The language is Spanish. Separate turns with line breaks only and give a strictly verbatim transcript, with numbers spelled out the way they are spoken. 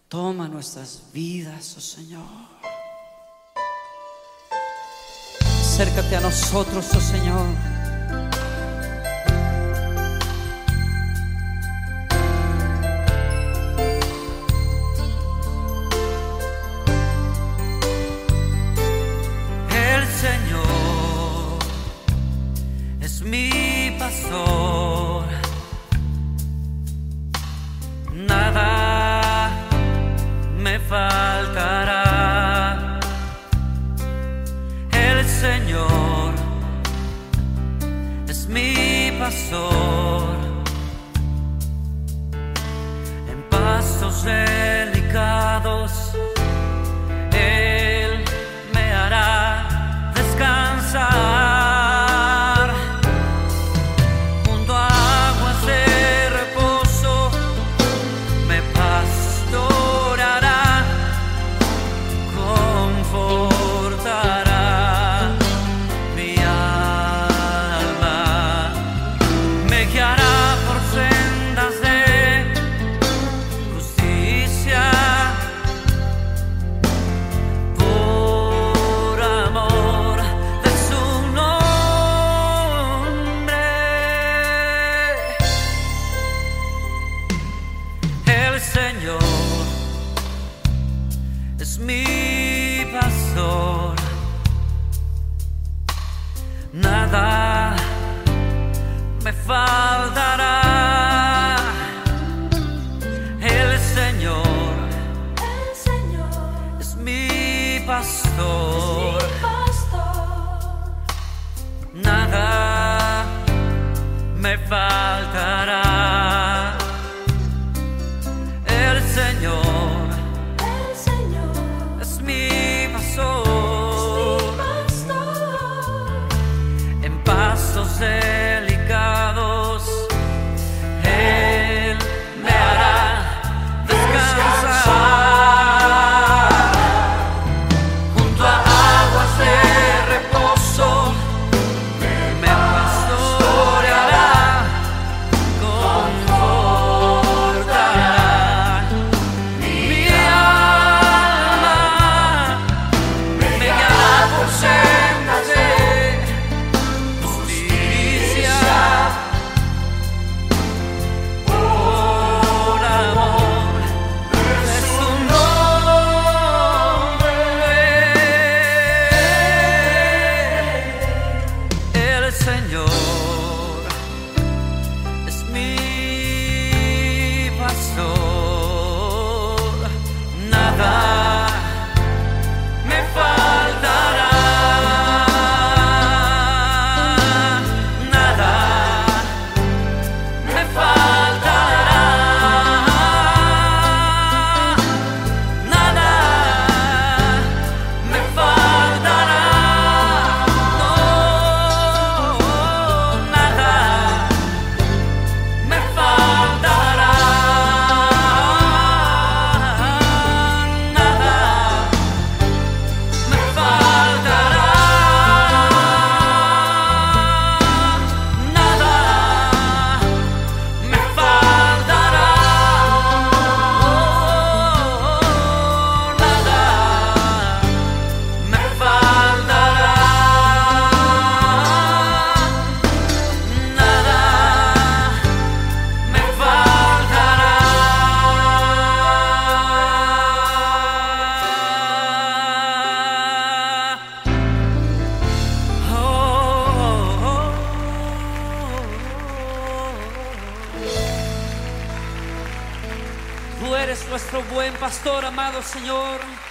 Toma nuestras vidas, oh Señor. Acércate a nosotros, oh Señor.
El Señor es mi pastor, nada me faltará. El Señor es mi pastor, en pastos delicados Él me hará descansar, junto a aguas de reposo me pastoreará, confortará mi alma, me guiará por sendas de justicia, por amor de su nombre. El Señor es mi pastor, nada me faltará. El Señor,
El Señor
es mi
es
pastor,
mi pastor,
nada me faltará. El Señor
el Señor
es mi
es
pastor,
mi pastor,
en pastos delicados Él me hará descansar, junto a aguas de reposo me pastoreará, confortará mi alma, me guiará por sendas de justicia, por amor de su nombre. El Señor es mi pastor, nada me faltará, nada me faltará, nada me faltará, no, nada me faltará, nada me faltará, nada me faltará, oh, nada me faltará, nada me faltará. Oh, oh, oh.
Tú eres nuestro buen pastor, amado Señor.